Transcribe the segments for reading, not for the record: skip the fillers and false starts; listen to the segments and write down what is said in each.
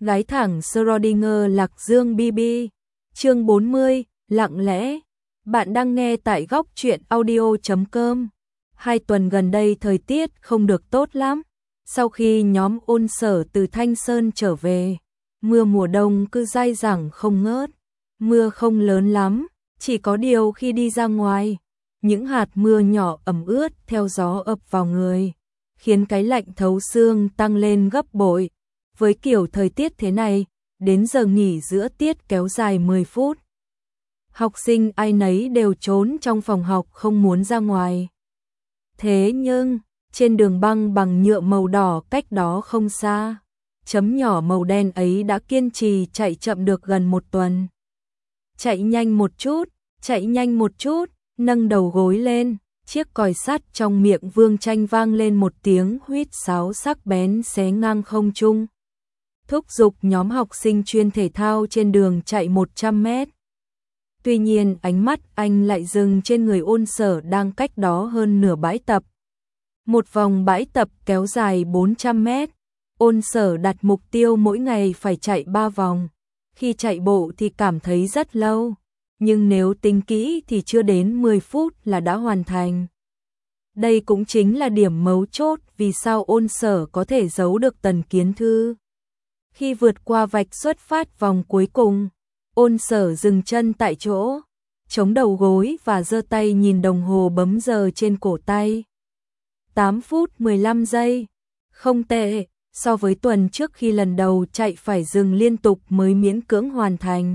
Gái thẳng Schrödinger Lạc Dương BB. Chương 40, lặng lẽ. Bạn đang nghe tại góc truyện audio.com. 2 tuần gần đây thời tiết không được tốt lắm. Sau khi nhóm ôn sở từ Thanh Sơn trở về, mưa mùa đông cứ dai dẳng không ngớt. Mưa không lớn lắm, chỉ có điều khi đi ra ngoài, những hạt mưa nhỏ ẩm ướt theo gió ập vào người, khiến cái lạnh thấu xương tăng lên gấp bội. Với kiểu thời tiết thế này, đến giờ nghỉ giữa tiết kéo dài 10 phút. Học sinh ai nấy đều trốn trong phòng học không muốn ra ngoài. Thế nhưng, trên đường băng bằng nhựa màu đỏ cách đó không xa, chấm nhỏ màu đen ấy đã kiên trì chạy chậm được gần 1 tuần. Chạy nhanh một chút, nâng đầu gối lên, chiếc còi sắt trong miệng Vương Tranh vang lên một tiếng huýt sáo sắc bén xé ngang không trung. Thúc giục nhóm học sinh chuyên thể thao trên đường chạy 100 mét. Tuy nhiên ánh mắt anh lại dừng trên người ôn sở đang cách đó hơn nửa bãi tập. Một vòng bãi tập kéo dài 400 mét. Ôn sở đặt mục tiêu mỗi ngày phải chạy 3 vòng. Khi chạy bộ thì cảm thấy rất lâu, nhưng nếu tính kỹ thì chưa đến 10 phút là đã hoàn thành. Đây cũng chính là điểm mấu chốt vì sao ôn sở có thể giấu được Tần Kiến Thư. Khi vượt qua vạch xuất phát vòng cuối cùng, ôn sở dừng chân tại chỗ, chống đầu gối và giơ tay nhìn đồng hồ bấm giờ trên cổ tay. 8 phút 15 giây, không tệ, so với tuần trước khi lần đầu chạy phải dừng liên tục mới miễn cưỡng hoàn thành.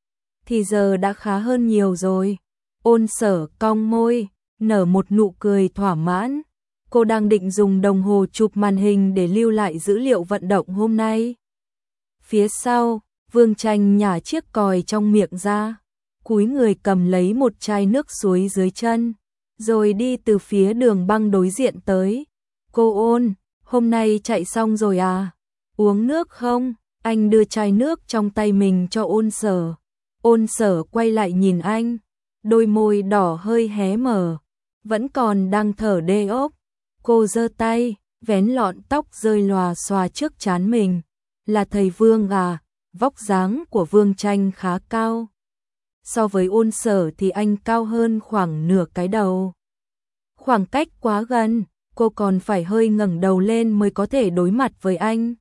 Thì giờ đã khá hơn nhiều rồi. Ôn sở cong môi, nở một nụ cười thỏa mãn. Cô đang định dùng đồng hồ chụp màn hình để lưu lại dữ liệu vận động hôm nay. Phía sau, Vương Tranh nhả chiếc còi trong miệng ra, cúi người cầm lấy một chai nước suối dưới chân, rồi đi từ phía đường băng đối diện tới. Cô Ôn, hôm nay chạy xong rồi à? Uống nước không? Anh đưa chai nước trong tay mình cho ôn sở. Ôn sở quay lại nhìn anh, đôi môi đỏ hơi hé mở, vẫn còn đang thở đê ốc. Cô giơ tay, vén lọn tóc rơi lòa xòa trước trán mình. Là thầy Vương à? Vóc dáng của Vương Tranh khá cao. So với ôn sở thì anh cao hơn khoảng nửa cái đầu. Khoảng cách quá gần, cô còn phải hơi ngẩng đầu lên mới có thể đối mặt với anh.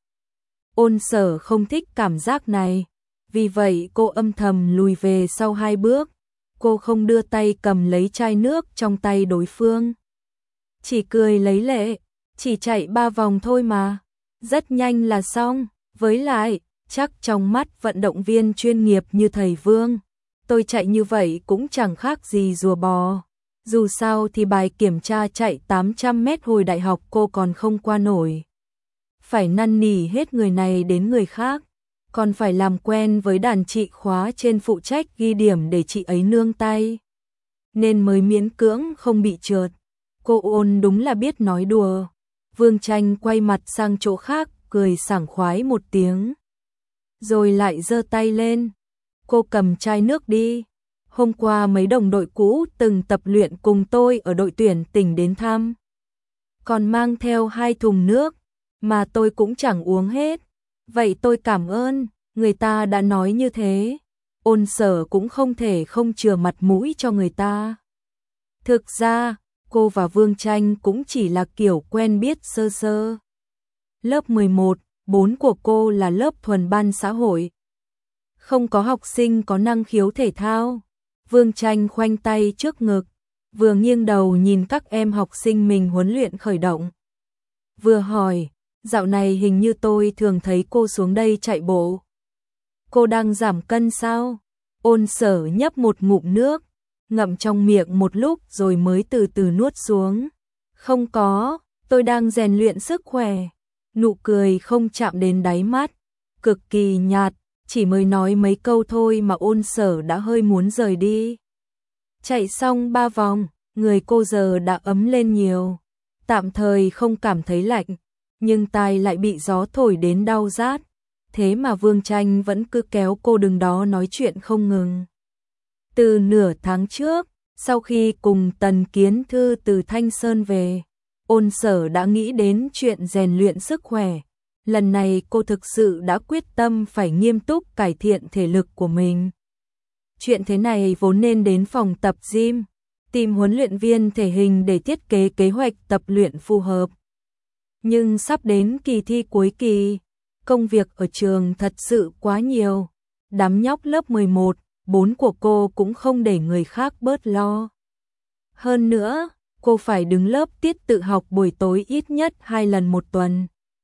Ôn sở không thích cảm giác này, vì vậy cô âm thầm lùi về sau 2 bước. Cô không đưa tay cầm lấy chai nước trong tay đối phương. Chỉ cười lấy lệ, chỉ chạy 3 vòng thôi mà, rất nhanh là xong. Với lại, chắc trong mắt vận động viên chuyên nghiệp như thầy Vương, tôi chạy như vậy cũng chẳng khác gì rùa bò. Dù sao thì bài kiểm tra chạy 800 mét hồi đại học cô còn không qua nổi. Phải năn nỉ hết người này đến người khác, còn phải làm quen với đàn chị khóa trên phụ trách ghi điểm để chị ấy nương tay. Nên mới miễn cưỡng không bị trượt. Cô Ôn đúng là biết nói đùa. Vương Tranh quay mặt sang chỗ khác, cười sảng khoái một tiếng. Rồi lại giơ tay lên. Cô cầm chai nước đi. Hôm qua mấy đồng đội cũ từng tập luyện cùng tôi ở đội tuyển tỉnh đến thăm. Còn mang theo 2 thùng nước, mà tôi cũng chẳng uống hết. Vậy tôi cảm ơn, người ta đã nói như thế. Ôn sở cũng không thể không chừa mặt mũi cho người ta. Thực ra, cô và Vương Tranh cũng chỉ là kiểu quen biết sơ sơ. Lớp 11, 4 của cô là lớp thuần ban xã hội. Không có học sinh có năng khiếu thể thao. Vương Tranh khoanh tay trước ngực, vừa nghiêng đầu nhìn các em học sinh mình huấn luyện khởi động. Vừa hỏi, dạo này hình như tôi thường thấy cô xuống đây chạy bộ. Cô đang giảm cân sao? Ôn sở nhấp một ngụm nước, ngậm trong miệng một lúc rồi mới từ từ nuốt xuống. Không có, tôi đang rèn luyện sức khỏe. Nụ cười không chạm đến đáy mắt, cực kỳ nhạt, chỉ mới nói mấy câu thôi mà ôn sở đã hơi muốn rời đi. Chạy xong 3 vòng, người cô giờ đã ấm lên nhiều, tạm thời không cảm thấy lạnh, nhưng tai lại bị gió thổi đến đau rát. Thế mà Vương Tranh vẫn cứ kéo cô đứng đó nói chuyện không ngừng. Từ nửa tháng trước, sau khi cùng Tần Kiến Thư từ Thanh Sơn về, ôn sở đã nghĩ đến chuyện rèn luyện sức khỏe. Lần này cô thực sự đã quyết tâm phải nghiêm túc cải thiện thể lực của mình. Chuyện thế này vốn nên đến phòng tập gym, tìm huấn luyện viên thể hình để thiết kế kế hoạch tập luyện phù hợp. Nhưng sắp đến kỳ thi cuối kỳ, công việc ở trường thật sự quá nhiều. Đám nhóc lớp 11, 4 của cô cũng không để người khác bớt lo. Hơn nữa, cô phải đứng lớp tiết tự học buổi tối ít nhất 2 lần một tuần.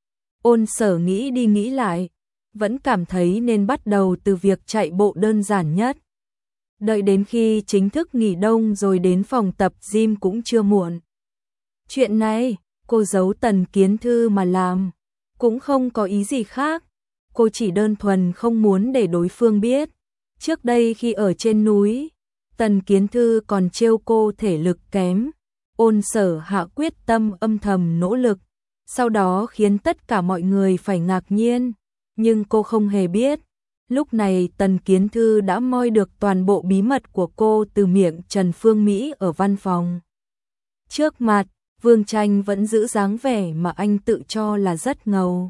Ôn Sở nghĩ đi nghĩ lại, vẫn cảm thấy nên bắt đầu từ việc chạy bộ đơn giản nhất. Đợi đến khi chính thức nghỉ đông rồi đến phòng tập gym cũng chưa muộn. Chuyện này, cô giấu Tần Kiến Thư mà làm, cũng không có ý gì khác. Cô chỉ đơn thuần không muốn để đối phương biết. Trước đây khi ở trên núi, Tần Kiến Thư còn trêu cô thể lực kém. Ôn Sở hạ quyết tâm âm thầm nỗ lực, sau đó khiến tất cả mọi người phải ngạc nhiên. Nhưng cô không hề biết, lúc này Tần Kiến Thư đã moi được toàn bộ bí mật của cô từ miệng Trần Phương Mỹ ở văn phòng. Trước mặt, Vương Tranh vẫn giữ dáng vẻ mà anh tự cho là rất ngầu.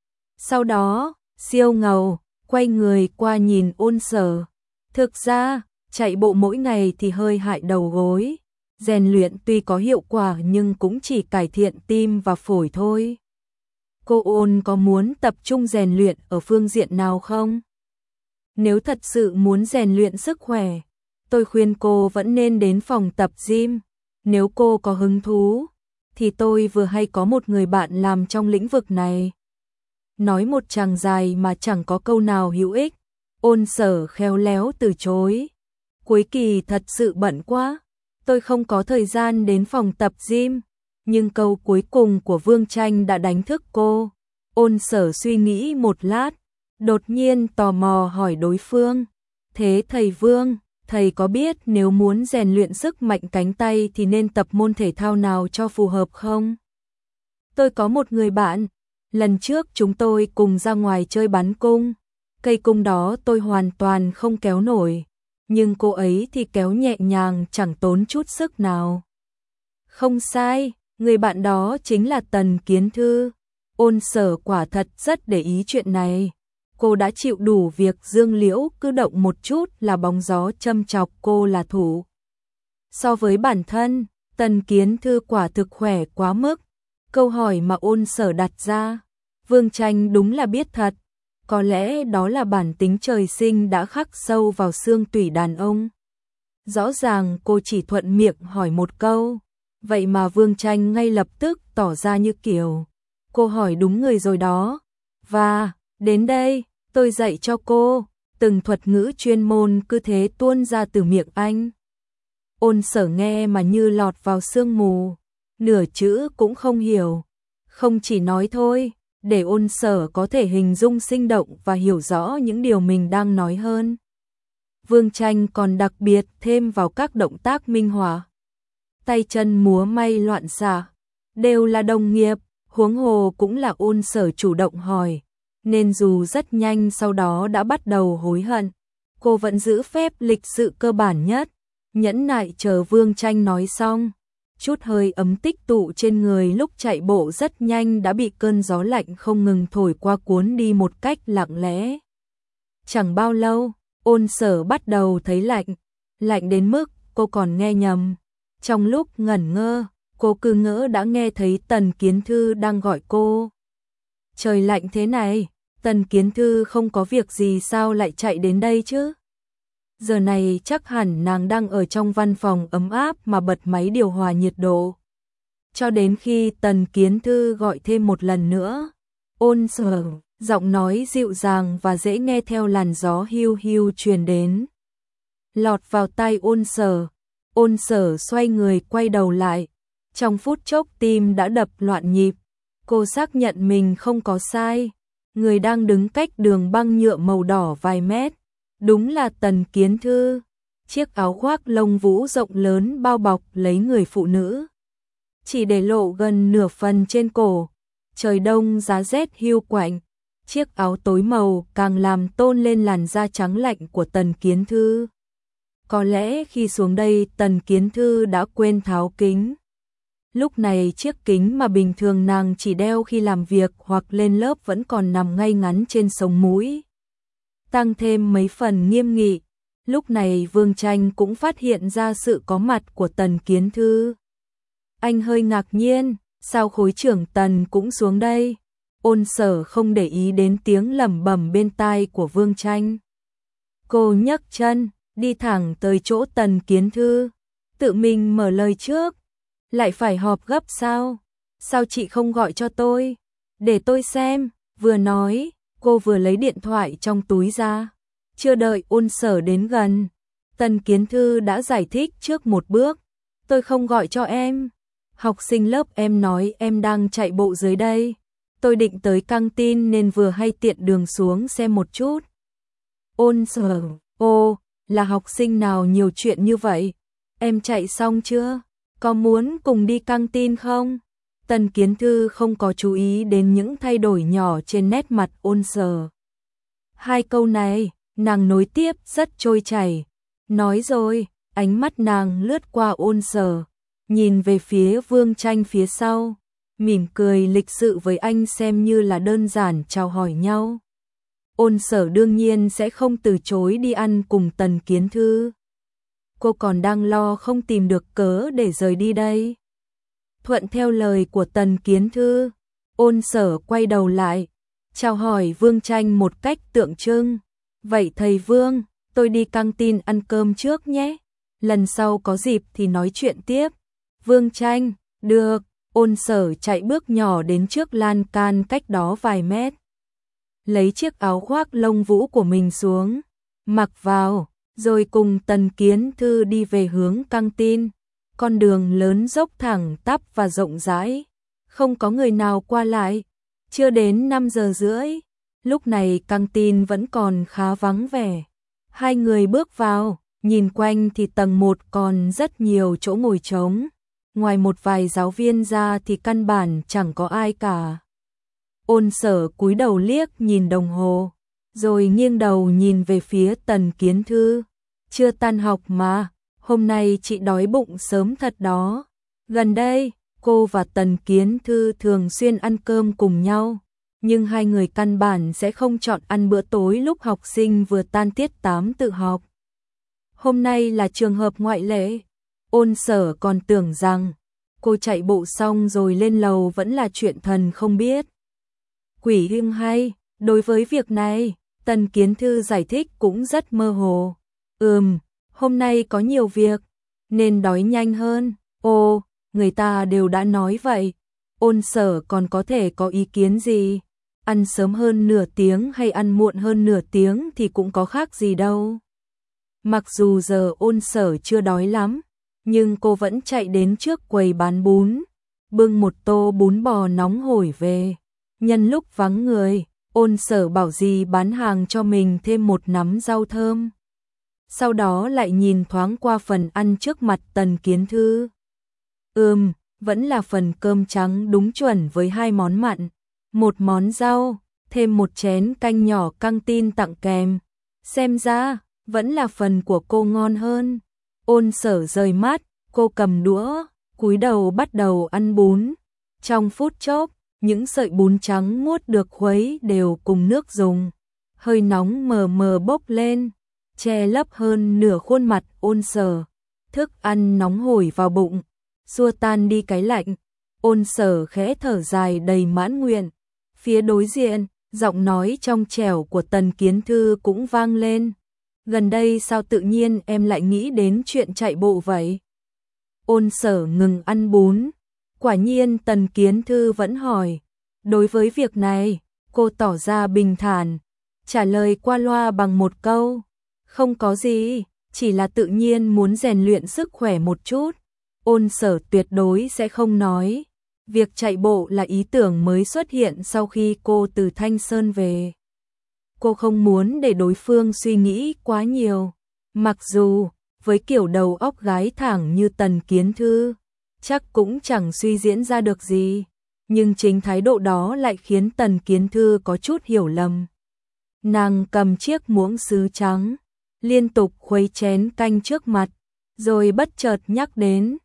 Sau đó, siêu ngầu, quay người qua nhìn Ôn Sở. Thực ra, chạy bộ mỗi ngày thì hơi hại đầu gối. Rèn luyện tuy có hiệu quả nhưng cũng chỉ cải thiện tim và phổi thôi. Cô Ôn có muốn tập trung rèn luyện ở phương diện nào không? Nếu thật sự muốn rèn luyện sức khỏe, tôi khuyên cô vẫn nên đến phòng tập gym. Nếu cô có hứng thú, thì tôi vừa hay có một người bạn làm trong lĩnh vực này. Nói một chàng dài mà chẳng có câu nào hữu ích. Ôn Sở khéo léo từ chối. Cuối kỳ thật sự bận quá, tôi không có thời gian đến phòng tập gym. Nhưng câu cuối cùng của Vương Tranh đã đánh thức cô. Ôn Sở suy nghĩ một lát, đột nhiên tò mò hỏi đối phương. Thế thầy Vương, thầy có biết nếu muốn rèn luyện sức mạnh cánh tay thì nên tập môn thể thao nào cho phù hợp không? Tôi có một người bạn, lần trước chúng tôi cùng ra ngoài chơi bắn cung. Cây cung đó tôi hoàn toàn không kéo nổi, nhưng cô ấy thì kéo nhẹ nhàng chẳng tốn chút sức nào. Không sai, người bạn đó chính là Tần Kiến Thư. Ôn Sở quả thật rất để ý chuyện này. Cô đã chịu đủ việc Dương Liễu cứ động một chút là bóng gió châm chọc cô là thủ. So với bản thân, Tần Kiến Thư quả thực khỏe quá mức. Câu hỏi mà Ôn Sở đặt ra, Vương Tranh đúng là biết thật. Có lẽ đó là bản tính trời sinh đã khắc sâu vào xương tủy đàn ông. Rõ ràng cô chỉ thuận miệng hỏi một câu, vậy mà Vương Tranh ngay lập tức tỏ ra như kiểu, cô hỏi đúng người rồi đó. Và, đến đây, tôi dạy cho cô, từng thuật ngữ chuyên môn cứ thế tuôn ra từ miệng anh. Ôn Sở nghe mà như lọt vào sương mù, nửa chữ cũng không hiểu. Không chỉ nói thôi, để Ôn Sở có thể hình dung sinh động và hiểu rõ những điều mình đang nói hơn. Vương Tranh còn đặc biệt thêm vào các động tác minh họa. Tay chân múa may loạn xạ, đều là đồng nghiệp, huống hồ cũng là Ôn Sở chủ động hỏi, nên dù rất nhanh sau đó đã bắt đầu hối hận, cô vẫn giữ phép lịch sự cơ bản nhất, nhẫn nại chờ Vương Tranh nói xong. Chút hơi ấm tích tụ trên người lúc chạy bộ rất nhanh đã bị cơn gió lạnh không ngừng thổi qua cuốn đi một cách lặng lẽ. Chẳng bao lâu, Ôn Sở bắt đầu thấy lạnh, lạnh đến mức cô còn nghe nhầm. Trong lúc ngẩn ngơ, cô cứ ngỡ đã nghe thấy Tần Kiến Thư đang gọi cô. Trời lạnh thế này, Tần Kiến Thư không có việc gì sao lại chạy đến đây chứ? Giờ này chắc hẳn nàng đang ở trong văn phòng ấm áp mà bật máy điều hòa nhiệt độ. Cho đến khi Tần Kiến Thư gọi thêm một lần nữa, Ôn Sở, giọng nói dịu dàng và dễ nghe theo làn gió hiu hiu truyền đến. Lọt vào tai Ôn Sở xoay người quay đầu lại. Trong phút chốc tim đã đập loạn nhịp. Cô xác nhận mình không có sai. Người đang đứng cách đường băng nhựa màu đỏ vài mét. Đúng là Tần Kiến Thư. Chiếc áo khoác lông vũ rộng lớn bao bọc lấy người phụ nữ, chỉ để lộ gần nửa phần trên cổ. Trời đông giá rét hiu quạnh, chiếc áo tối màu càng làm tôn lên làn da trắng lạnh của Tần Kiến Thư. Có lẽ khi xuống đây Tần Kiến Thư đã quên tháo kính. Lúc này chiếc kính mà bình thường nàng chỉ đeo khi làm việc hoặc lên lớp vẫn còn nằm ngay ngắn trên sống mũi, tăng thêm mấy phần nghiêm nghị. Lúc này Vương Tranh cũng phát hiện ra sự có mặt của Tần Kiến Thư. Anh hơi ngạc nhiên, sao khối trưởng Tần cũng xuống đây? Ôn Sở không để ý đến tiếng lẩm bẩm bên tai của Vương Tranh. Cô nhấc chân, đi thẳng tới chỗ Tần Kiến Thư, tự mình mở lời trước. Lại phải họp gấp sao? Sao chị không gọi cho tôi? Để tôi xem. Vừa nói, cô vừa lấy điện thoại trong túi ra. Chưa đợi Ôn Sở đến gần, Tần Kiến Thư đã giải thích trước một bước. Tôi không gọi cho em. Học sinh lớp em nói em đang chạy bộ dưới đây. Tôi định tới căng tin nên vừa hay tiện đường xuống xem một chút. Ôn Sở, ô, là học sinh nào nhiều chuyện như vậy? Em chạy xong chưa? Có muốn cùng đi căng tin không? Tần Kiến Thư không có chú ý đến những thay đổi nhỏ trên nét mặt Ôn Sở. Hai câu này, nàng nối tiếp rất trôi chảy. Nói rồi, ánh mắt nàng lướt qua Ôn Sở, nhìn về phía Vương Tranh phía sau, mỉm cười lịch sự với anh xem như là đơn giản chào hỏi nhau. Ôn Sở đương nhiên sẽ không từ chối đi ăn cùng Tần Kiến Thư. Cô còn đang lo không tìm được cớ để rời đi đây. Thuận theo lời của Tần Kiến Thư, Ôn Sở quay đầu lại, chào hỏi Vương Tranh một cách tượng trưng. Vậy thầy Vương, tôi đi căng tin ăn cơm trước nhé. Lần sau có dịp thì nói chuyện tiếp. Vương Tranh, được. Ôn Sở chạy bước nhỏ đến trước lan can cách đó vài mét. Lấy chiếc áo khoác lông vũ của mình xuống, mặc vào, rồi cùng Tần Kiến Thư đi về hướng căng tin. Con đường lớn dốc thẳng tắp và rộng rãi, không có người nào qua lại. Chưa đến 5 giờ rưỡi, lúc này căng tin vẫn còn khá vắng vẻ. Hai người bước vào, nhìn quanh thì tầng 1 còn rất nhiều chỗ ngồi trống. Ngoài một vài giáo viên ra thì căn bản chẳng có ai cả. Ôn Sở cúi đầu liếc nhìn đồng hồ, rồi nghiêng đầu nhìn về phía Tần Kiến Thư. Chưa tan học mà, hôm nay chị đói bụng sớm thật đó. Gần đây, cô và Tần Kiến Thư thường xuyên ăn cơm cùng nhau, nhưng hai người căn bản sẽ không chọn ăn bữa tối lúc học sinh vừa tan tiết 8 tự học. Hôm nay là trường hợp ngoại lệ. Ôn Sở còn tưởng rằng cô chạy bộ xong rồi lên lầu vẫn là chuyện thần không biết quỷ hưng hay. Đối với việc này, Tần Kiến Thư giải thích cũng rất mơ hồ. Hôm nay có nhiều việc, nên đói nhanh hơn. Ồ, người ta đều đã nói vậy. Ôn Sở còn có thể có ý kiến gì? Ăn sớm hơn nửa tiếng hay ăn muộn hơn nửa tiếng thì cũng có khác gì đâu. Mặc dù giờ Ôn Sở chưa đói lắm, nhưng cô vẫn chạy đến trước quầy bán bún, bưng một tô bún bò nóng hổi về. Nhân lúc vắng người, Ôn Sở bảo dì bán hàng cho mình thêm một nắm rau thơm. Sau đó lại nhìn thoáng qua phần ăn trước mặt Tần Kiến Thư. Vẫn là phần cơm trắng đúng chuẩn với 2 món mặn, một món rau, thêm một chén canh nhỏ căng tin tặng kèm. Xem ra, vẫn là phần của cô ngon hơn. Ôn Sở rời mắt, cô cầm đũa, cúi đầu bắt đầu ăn bún. Trong phút chốc, những sợi bún trắng muốt được khuấy đều cùng nước dùng. Hơi nóng mờ mờ bốc lên, che lấp hơn nửa khuôn mặt Ôn Sở. Thức ăn nóng hổi vào bụng, xua tan đi cái lạnh. Ôn Sở khẽ thở dài đầy mãn nguyện. Phía đối diện, giọng nói trong trẻo của Tần Kiến Thư cũng vang lên. Gần đây sao tự nhiên em lại nghĩ đến chuyện chạy bộ vậy? Ôn Sở ngừng ăn bún. Quả nhiên Tần Kiến Thư vẫn hỏi. Đối với việc này, cô tỏ ra bình thản, trả lời qua loa bằng một câu. Không có gì, chỉ là tự nhiên muốn rèn luyện sức khỏe một chút. Ôn Sở tuyệt đối sẽ không nói. Việc chạy bộ là ý tưởng mới xuất hiện sau khi cô từ Thanh Sơn về. Cô không muốn để đối phương suy nghĩ quá nhiều. Mặc dù, với kiểu đầu óc gái thẳng như Tần Kiến Thư, chắc cũng chẳng suy diễn ra được gì. Nhưng chính thái độ đó lại khiến Tần Kiến Thư có chút hiểu lầm. Nàng cầm chiếc muỗng sứ trắng, liên tục khuấy chén canh trước mặt, rồi bất chợt nhắc đến.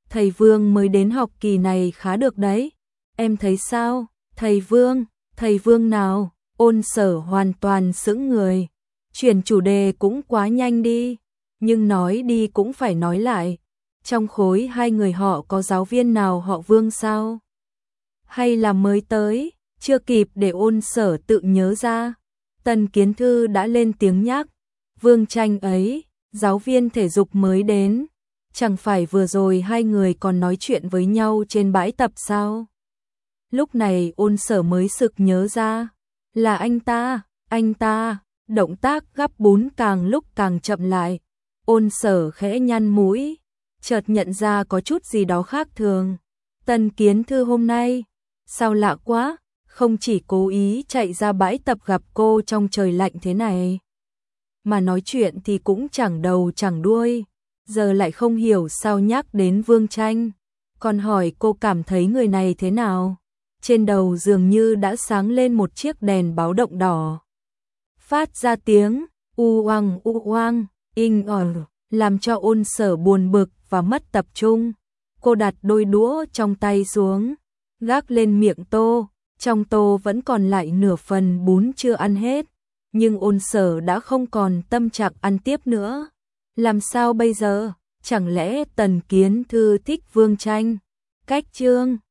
thầy Vương mới đến học kỳ này khá được đấy. Em thấy sao? Thầy Vương nào? Ôn Sở hoàn toàn sững người. Chuyển chủ đề cũng quá nhanh đi, nhưng nói đi cũng phải nói lại. Trong khối hai người họ có giáo viên nào họ Vương sao? Hay là mới tới? Chưa kịp để Ôn Sở tự nhớ ra, Tần Kiến Thư đã lên tiếng nhắc. Vương Tranh ấy, giáo viên thể dục mới đến. Chẳng phải vừa rồi hai người còn nói chuyện với nhau trên bãi tập sao? Lúc này Ôn Sở mới sực nhớ ra, là anh ta, động tác gắp bún càng lúc càng chậm lại. Ôn Sở khẽ nhăn mũi, chợt nhận ra có chút gì đó khác thường. Tần Kiến Thư hôm nay, sao lạ quá, không chỉ cố ý chạy ra bãi tập gặp cô trong trời lạnh thế này, mà nói chuyện thì cũng chẳng đầu chẳng đuôi, giờ lại không hiểu sao nhắc đến Vương Tranh, còn hỏi cô cảm thấy người này thế nào. Trên đầu dường như đã sáng lên một chiếc đèn báo động đỏ. Phát ra tiếng u oang, inh ỏi, làm cho Ôn Sở buồn bực và mất tập trung. Cô đặt đôi đũa trong tay xuống, gác lên miệng tô, trong tô vẫn còn lại nửa phần bún chưa ăn hết, nhưng Ôn Sở đã không còn tâm trạng ăn tiếp nữa. Làm sao bây giờ? Chẳng lẽ Tần Kiến Thư thích Vương Tranh? Cách chương